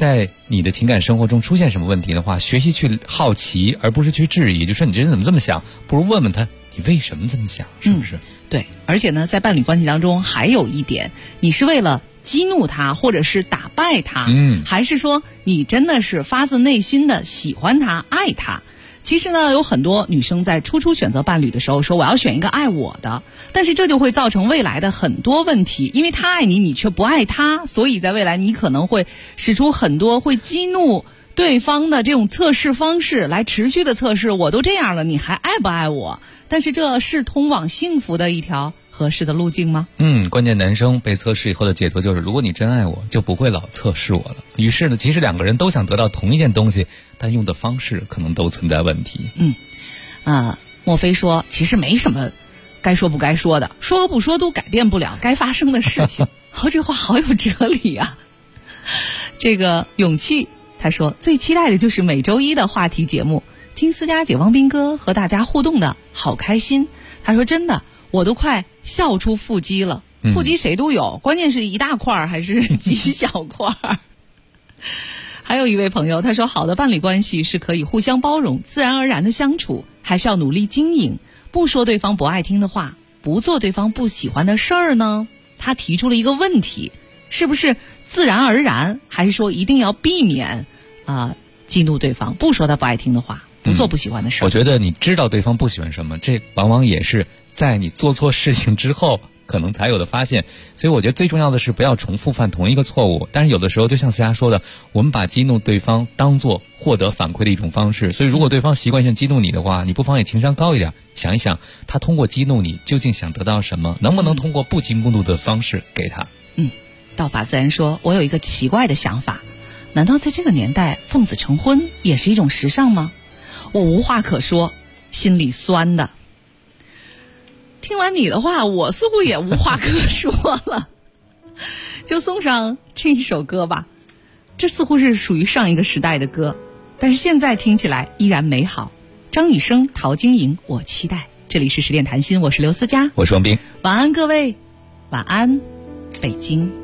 在你的情感生活中出现什么问题的话，学习去好奇，而不是去质疑，就说你这人怎么这么想，不如问问他你为什么这么想，是不是？ 对，而且呢，在伴侣关系当中还有一点，你是为了激怒他，或者是打败他，还是说你真的是发自内心的喜欢他、爱他？其实呢，有很多女生在初选择伴侣的时候说我要选一个爱我的，但是这就会造成未来的很多问题，因为他爱你，你却不爱他，所以在未来你可能会使出很多会激怒对方的这种测试方式来持续的测试，我都这样了，你还爱不爱我？但是这是通往幸福的一条合适的路径吗？ 关键男生被测试以后的解读就是，如果你真爱我，就不会老测试我了。于是呢，其实两个人都想得到同一件东西，但用的方式可能都存在问题。 莫非说其实没什么该说不该说的，说不说都改变不了该发生的事情。这话好有哲理啊。这个勇气他说，最期待的就是每周一的话题节目，听思佳姐、汪斌哥和大家互动的好开心。他说真的，我都快笑出腹肌了。腹肌谁都有，关键是一大块还是几小块。还有一位朋友他说，好的伴侣关系是可以互相包容、自然而然的相处，还是要努力经营，不说对方不爱听的话，不做对方不喜欢的事儿呢？他提出了一个问题，是不是自然而然，还是说一定要避免激怒对方，不说他不爱听的话，不做不喜欢的事儿？ 我觉得你知道对方不喜欢什么，这往往也是在你做错事情之后可能才有的发现。所以我觉得最重要的是不要重复犯同一个错误。但是有的时候就像思佳说的，我们把激怒对方当作获得反馈的一种方式，所以如果对方习惯性激怒你的话，你不妨也情商高一点，想一想他通过激怒你究竟想得到什么，能不能通过不激怒的方式给他。 道法自然说，我有一个奇怪的想法，难道在这个年代奉子成婚也是一种时尚吗？我无话可说，心里酸的。听完你的话，我似乎也无话可说了。就送上这一首歌吧，这似乎是属于上一个时代的歌，但是现在听起来依然美好。张雨生、陶晶莹，我期待。这里是十点谈心，我是刘思佳， 我是王斌。 晚安各位，晚安北京。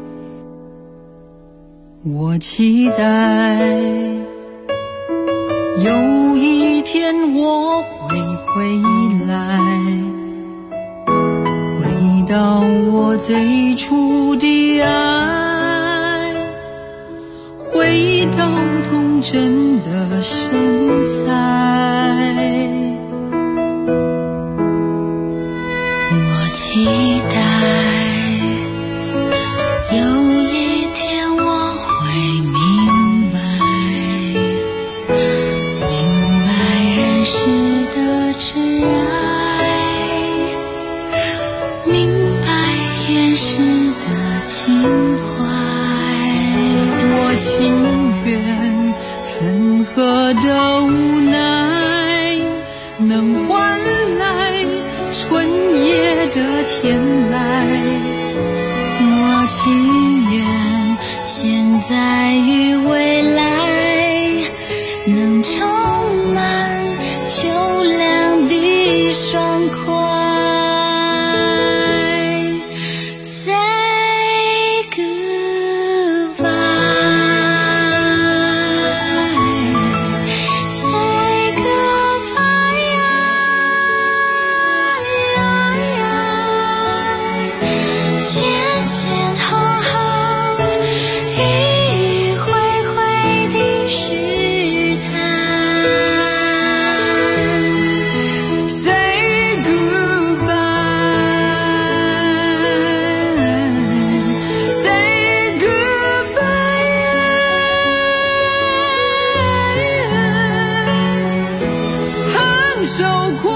我期待有一天我会回来，回到我最初的爱，回到童真的身材。我期待情愿分合的无奈，能换来春夜的天籁。我情愿现在与未来，能充满秋凉的爽快。受苦